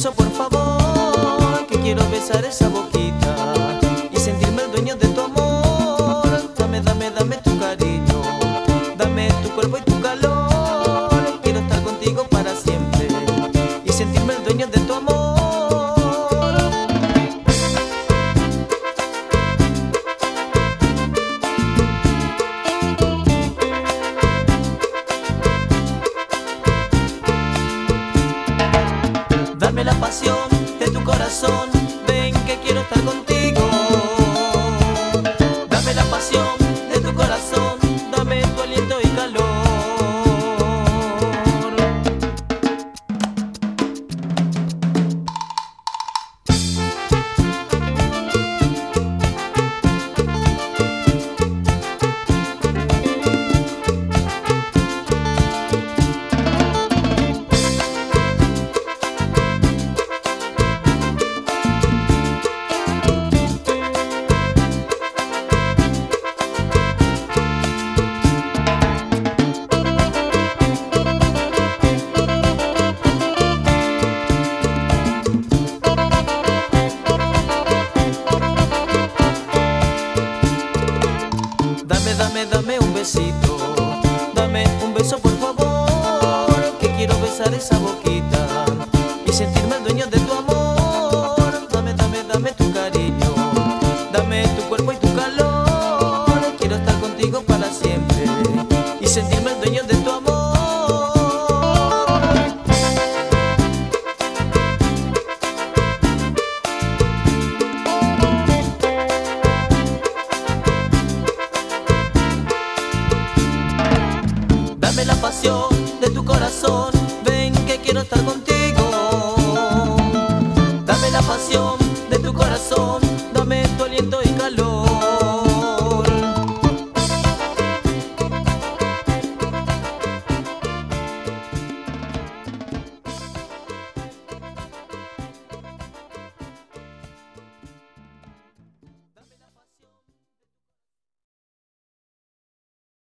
beso por favor, que quiero besar esa boquita y sentirme el dueño de tu amor. Dame, dame, dame tu cariño, dame tu cuerpo y tu calor. Quiero estar contigo para siempre y sentirme el dueño de tu amor. Dame la pasión de tu corazón, ven que quiero estar contigo. Dame la pasión de tu corazón, dame tu aliento y calor. Dame un besito, dame un beso por favor, que quiero besar esa boquita y sentirme el dueño de tu amor. Dame, dame, dame tu cariño, dame tu cuerpo y tu calor. Quiero estar contigo para siempre y sentirme el dueño de tu amor. Dame la pasión de tu corazón, ven que quiero estar contigo.